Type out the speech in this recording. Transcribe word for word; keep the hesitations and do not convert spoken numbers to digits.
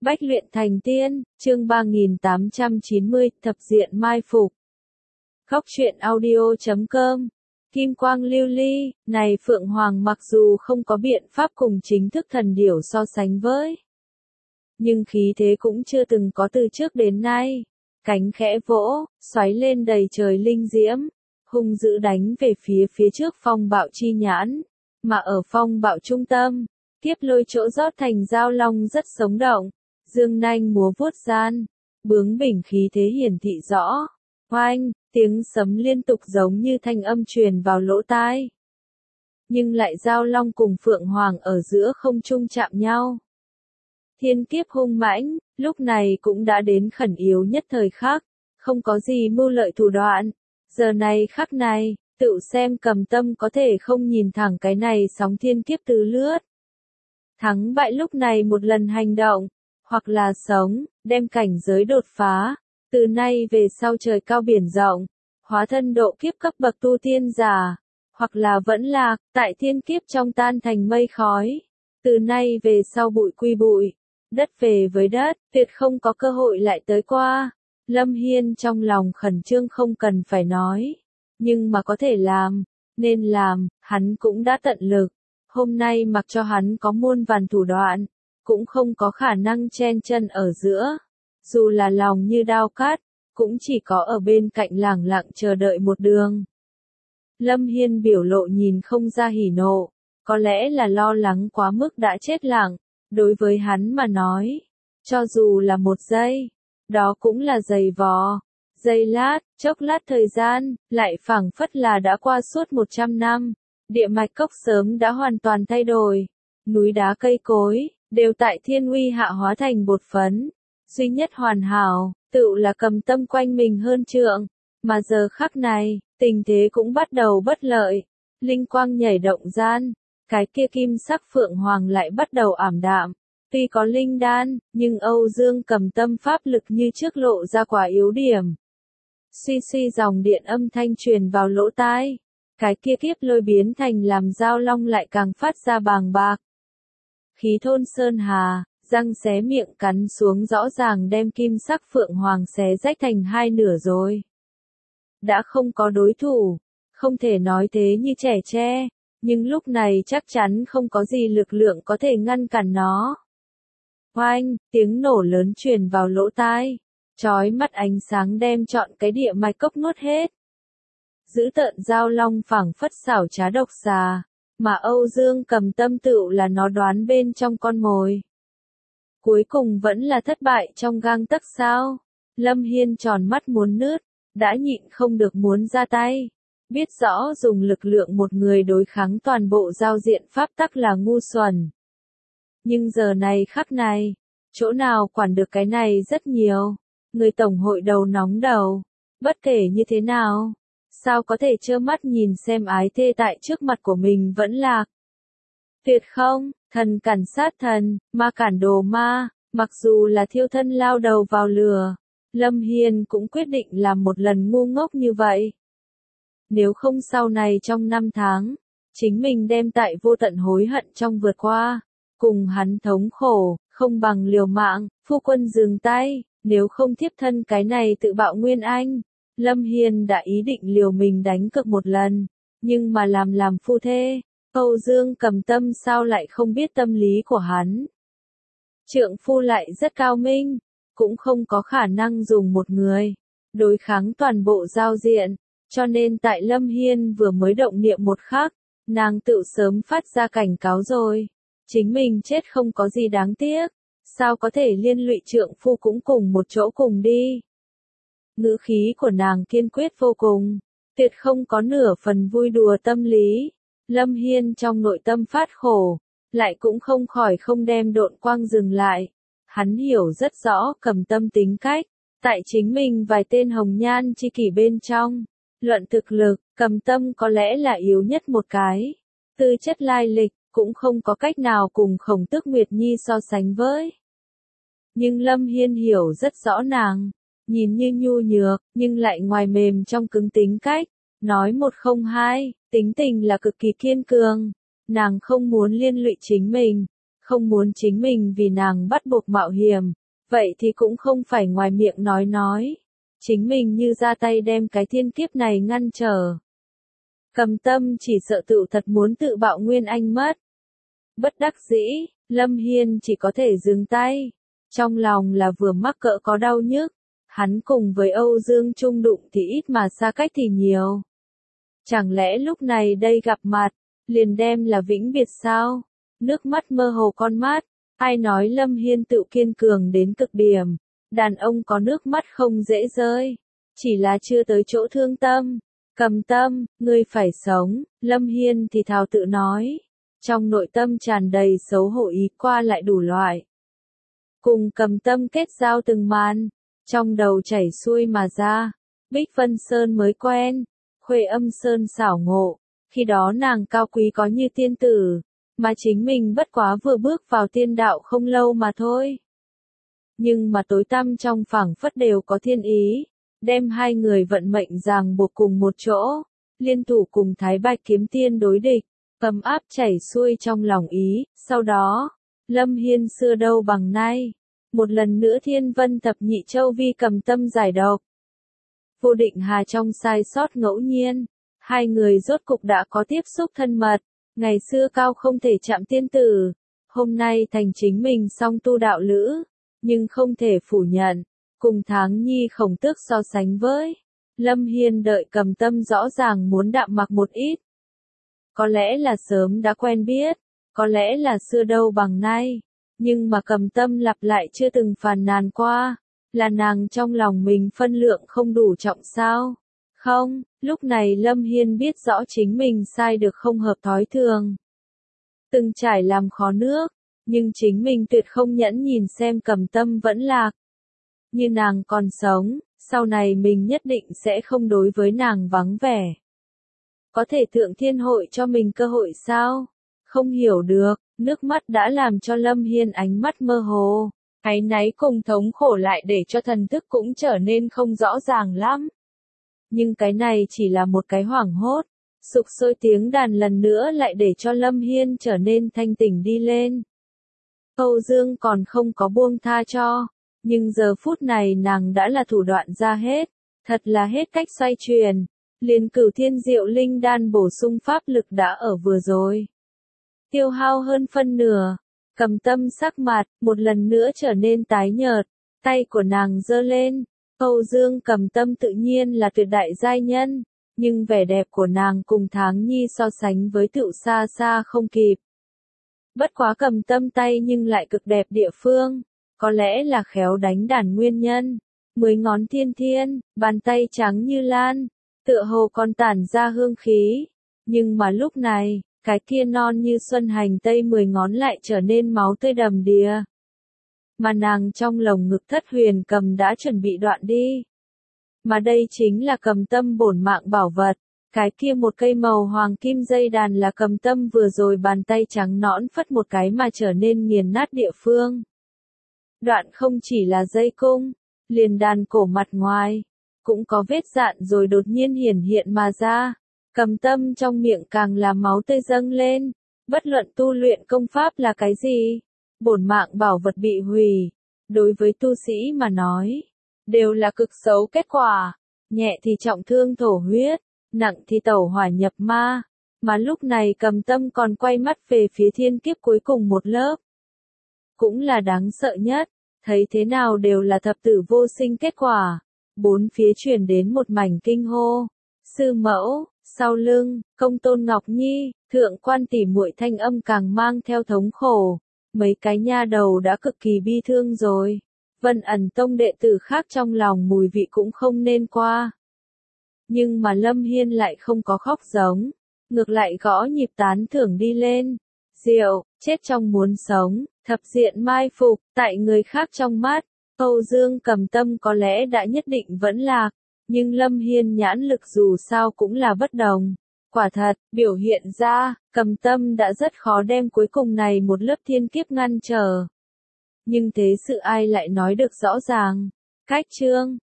Bách luyện thành tiên, chương ba nghìn tám trăm chín mươi, thập diện mai phục. Góc truyện audio chấm com. Kim quang lưu ly, này Phượng Hoàng mặc dù không có biện pháp cùng chính thức thần điểu so sánh với, nhưng khí thế cũng chưa từng có từ trước đến nay. Cánh khẽ vỗ, xoáy lên đầy trời linh diễm, hung dữ đánh về phía phía trước phong bạo chi nhãn, mà ở phong bạo trung tâm, kiếp lôi chỗ rót thành giao long rất sống động, dương nanh múa vuốt gian, bướng bỉnh khí thế hiển thị rõ. Oanh, tiếng sấm liên tục giống như thanh âm truyền vào lỗ tai. Nhưng lại giao long cùng Phượng Hoàng ở giữa không trung chạm nhau. Thiên kiếp hung mãnh, lúc này cũng đã đến khẩn yếu nhất thời khắc, không có gì mưu lợi thủ đoạn. Giờ này khắc này, tự xem Cầm Tâm có thể không nhìn thẳng cái này sóng thiên kiếp từ lướt. Thắng bại lúc này một lần hành động, hoặc là sống, đem cảnh giới đột phá, từ nay về sau trời cao biển rộng, hóa thân độ kiếp cấp bậc tu tiên giả, hoặc là vẫn lạc, tại thiên kiếp trong tan thành mây khói, từ nay về sau bụi quy bụi, đất về với đất, tuyệt không có cơ hội lại tới qua. Lâm Hiên trong lòng khẩn trương không cần phải nói, nhưng mà có thể làm, nên làm, hắn cũng đã tận lực. Hôm nay mặc cho hắn có muôn vàn thủ đoạn, cũng không có khả năng chen chân ở giữa. Dù là lòng như đao cắt, cũng chỉ có ở bên cạnh lẳng lặng chờ đợi một đường. Lâm Hiên biểu lộ nhìn không ra hỉ nộ, có lẽ là lo lắng quá mức đã chết lặng. Đối với hắn mà nói, cho dù là một giây, đó cũng là giày vò. Giây lát, chốc lát thời gian, lại phảng phất là đã qua suốt một trăm năm. Địa mạch cốc sớm đã hoàn toàn thay đổi. Núi đá cây cối, đều tại thiên uy hạ hóa thành bột phấn. Duy nhất hoàn hảo, tự là Cầm Tâm quanh mình hơn trượng. Mà giờ khắc này, tình thế cũng bắt đầu bất lợi. Linh quang nhảy động gian, cái kia kim sắc Phượng Hoàng lại bắt đầu ảm đạm. Tuy có linh đan, nhưng Âu Dương Cầm Tâm pháp lực như trước lộ ra quả yếu điểm. Suy suy dòng điện âm thanh truyền vào lỗ tai. Cái kia kiếp lôi biến thành làm giao long lại càng phát ra bàng bạc. Khí thôn sơn hà, răng xé miệng cắn xuống rõ ràng đem kim sắc Phượng Hoàng xé rách thành hai nửa rồi. Đã không có đối thủ, không thể nói thế như trẻ tre, nhưng lúc này chắc chắn không có gì lực lượng có thể ngăn cản nó. Oanh, tiếng nổ lớn truyền vào lỗ tai, chói mắt ánh sáng đem trọn cái địa mạch cốc nuốt hết. Giữ tợn giao long phảng phất xảo trá độc xà, mà Âu Dương Cầm Tâm tựu là nó đoán bên trong con mồi. Cuối cùng vẫn là thất bại trong gang tấc sao? Lâm Hiên tròn mắt muốn nứt, đã nhịn không được muốn ra tay. Biết rõ dùng lực lượng một người đối kháng toàn bộ giao diện pháp tắc là ngu xuẩn. Nhưng giờ này khắc này, chỗ nào quản được cái này rất nhiều. Người tổng hội đầu nóng đầu, bất kể như thế nào, sao có thể trơ mắt nhìn xem ái thê tại trước mặt của mình vẫn lạc. Tuyệt không, thần cản sát thần, ma cản đồ ma, mặc dù là thiêu thân lao đầu vào lửa, Lâm Hiên cũng quyết định làm một lần ngu ngốc như vậy. Nếu không sau này trong năm tháng, chính mình đem tại vô tận hối hận trong vượt qua, cùng hắn thống khổ, không bằng liều mạng, phu quân dừng tay, nếu không thiếp thân cái này tự bạo nguyên anh. Lâm Hiên đã ý định liều mình đánh cược một lần, nhưng mà làm làm phu thê, Âu Dương Cầm Tâm sao lại không biết tâm lý của hắn. Trượng phu lại rất cao minh, cũng không có khả năng dùng một người, đối kháng toàn bộ giao diện, cho nên tại Lâm Hiên vừa mới động niệm một khắc, nàng tự sớm phát ra cảnh cáo rồi. Chính mình chết không có gì đáng tiếc, sao có thể liên lụy trượng phu cũng cùng một chỗ cùng đi. Ngữ khí của nàng kiên quyết vô cùng, tuyệt không có nửa phần vui đùa tâm lý. Lâm Hiên trong nội tâm phát khổ, lại cũng không khỏi không đem độn quang dừng lại. Hắn hiểu rất rõ Cầm Tâm tính cách, tại chính mình vài tên hồng nhan chi kỷ bên trong. Luận thực lực, Cầm Tâm có lẽ là yếu nhất một cái. Tư chất lai lịch, cũng không có cách nào cùng Khổng Tước Nguyệt Nhi so sánh với. Nhưng Lâm Hiên hiểu rất rõ nàng, nhìn như nhu nhược, nhưng lại ngoài mềm trong cứng tính cách. Nói một không hai, tính tình là cực kỳ kiên cường. Nàng không muốn liên lụy chính mình, không muốn chính mình vì nàng bắt buộc mạo hiểm, vậy thì cũng không phải ngoài miệng nói nói. Chính mình như ra tay đem cái thiên kiếp này ngăn trở. Cầm Tâm chỉ sợ tự thật muốn tự bạo Nguyên Anh mất. Bất đắc dĩ, Lâm Hiên chỉ có thể dừng tay. Trong lòng là vừa mắc cỡ có đau nhức. Hắn cùng với Âu Dương chung đụng thì ít mà xa cách thì nhiều. Chẳng lẽ lúc này đây gặp mặt, liền đem là vĩnh biệt sao? Nước mắt mơ hồ con mắt. Ai nói Lâm Hiên tự kiên cường đến cực điểm. Đàn ông có nước mắt không dễ rơi. Chỉ là chưa tới chỗ thương tâm. Cầm Tâm, ngươi phải sống, Lâm Hiên thì thào tự nói. Trong nội tâm tràn đầy xấu hổ ý qua lại đủ loại. Cùng Cầm Tâm kết giao từng màn, trong đầu chảy xuôi mà ra. Bích Vân Sơn mới quen, Khuê Âm Sơn xảo ngộ, khi đó nàng cao quý có như tiên tử, mà chính mình bất quá vừa bước vào tiên đạo không lâu mà thôi. Nhưng mà tối tăm trong phảng phất đều có thiên ý, đem hai người vận mệnh ràng buộc cùng một chỗ, liên thủ cùng Thái Bạch kiếm tiên đối địch, ấm áp chảy xuôi trong lòng ý, sau đó, Lâm Hiên xưa đâu bằng nay, một lần nữa Thiên Vân Thập Nhị Châu vi Cầm Tâm giải độc. Vô Định Hà trong sai sót ngẫu nhiên, hai người rốt cục đã có tiếp xúc thân mật, ngày xưa cao không thể chạm tiên tử, hôm nay thành chính mình song tu đạo lữ, nhưng không thể phủ nhận, cùng Tháng Nhi Khổng Tước so sánh với, Lâm Hiên đợi Cầm Tâm rõ ràng muốn đạm mặc một ít. Có lẽ là sớm đã quen biết, có lẽ là xưa đâu bằng nay, nhưng mà Cầm Tâm lặp lại chưa từng phàn nàn qua, là nàng trong lòng mình phân lượng không đủ trọng sao? Không, lúc này Lâm Hiên biết rõ chính mình sai được không hợp thói thường. Từng trải làm khó nước, nhưng chính mình tuyệt không nhẫn nhìn xem Cầm Tâm vẫn lạc. Như nàng còn sống, sau này mình nhất định sẽ không đối với nàng vắng vẻ. Có thể Thượng Thiên hội cho mình cơ hội sao? Không hiểu được, nước mắt đã làm cho Lâm Hiên ánh mắt mơ hồ. Áy náy cùng thống khổ lại để cho thần thức cũng trở nên không rõ ràng lắm. Nhưng cái này chỉ là một cái hoảng hốt, sục sôi tiếng đàn lần nữa lại để cho Lâm Hiên trở nên thanh tỉnh đi lên. Âu Dương còn không có buông tha cho, nhưng giờ phút này nàng đã là thủ đoạn ra hết, thật là hết cách xoay chuyển, liền Cửu Thiên Diệu Linh đan bổ sung pháp lực đã ở vừa rồi. Tiêu hao hơn phân nửa. Cầm Tâm sắc mặt, một lần nữa trở nên tái nhợt, tay của nàng giơ lên, Âu Dương Cầm Tâm tự nhiên là tuyệt đại giai nhân, nhưng vẻ đẹp của nàng cùng Tháng Nhi so sánh với tựu xa xa không kịp. Bất quá Cầm Tâm tay nhưng lại cực đẹp địa phương, có lẽ là khéo đánh đàn nguyên nhân, mười ngón thiên thiên, bàn tay trắng như lan, tựa hồ còn tản ra hương khí, nhưng mà lúc này, cái kia non như xuân hành tây mười ngón lại trở nên máu tươi đầm đìa. Mà nàng trong lồng ngực Thất Huyền Cầm đã chuẩn bị đoạn đi. Mà đây chính là Cầm Tâm bổn mạng bảo vật, cái kia một cây màu hoàng kim dây đàn là Cầm Tâm vừa rồi bàn tay trắng nõn phất một cái mà trở nên nghiền nát địa phương. Đoạn không chỉ là dây cung, liền đàn cổ mặt ngoài, cũng có vết dạn rồi đột nhiên hiển hiện mà ra. Cầm Tâm trong miệng càng là máu tươi dâng lên, bất luận tu luyện công pháp là cái gì, bổn mạng bảo vật bị hủy, đối với tu sĩ mà nói, đều là cực xấu kết quả, nhẹ thì trọng thương thổ huyết, nặng thì tẩu hỏa nhập ma, mà lúc này Cầm Tâm còn quay mắt về phía thiên kiếp cuối cùng một lớp. Cũng là đáng sợ nhất, thấy thế nào đều là thập tử vô sinh kết quả, bốn phía truyền đến một mảnh kinh hô, sư mẫu. Sau lưng, Công Tôn Ngọc Nhi, thượng quan tỷ muội thanh âm càng mang theo thống khổ, mấy cái nha đầu đã cực kỳ bi thương rồi. Vân Ẩn Tông đệ tử khác trong lòng mùi vị cũng không nên qua. Nhưng mà Lâm Hiên lại không có khóc giống, ngược lại gõ nhịp tán thưởng đi lên. Diệu, chết trong muốn sống, thập diện mai phục, tại người khác trong mắt, Âu Dương Cầm Tâm có lẽ đã nhất định vẫn lạc. Nhưng Lâm Hiên nhãn lực dù sao cũng là bất đồng. Quả thật, biểu hiện ra, Cầm Tâm đã rất khó đem cuối cùng này một lớp thiên kiếp ngăn trở. Nhưng thế sự ai lại nói được rõ ràng. Cách chương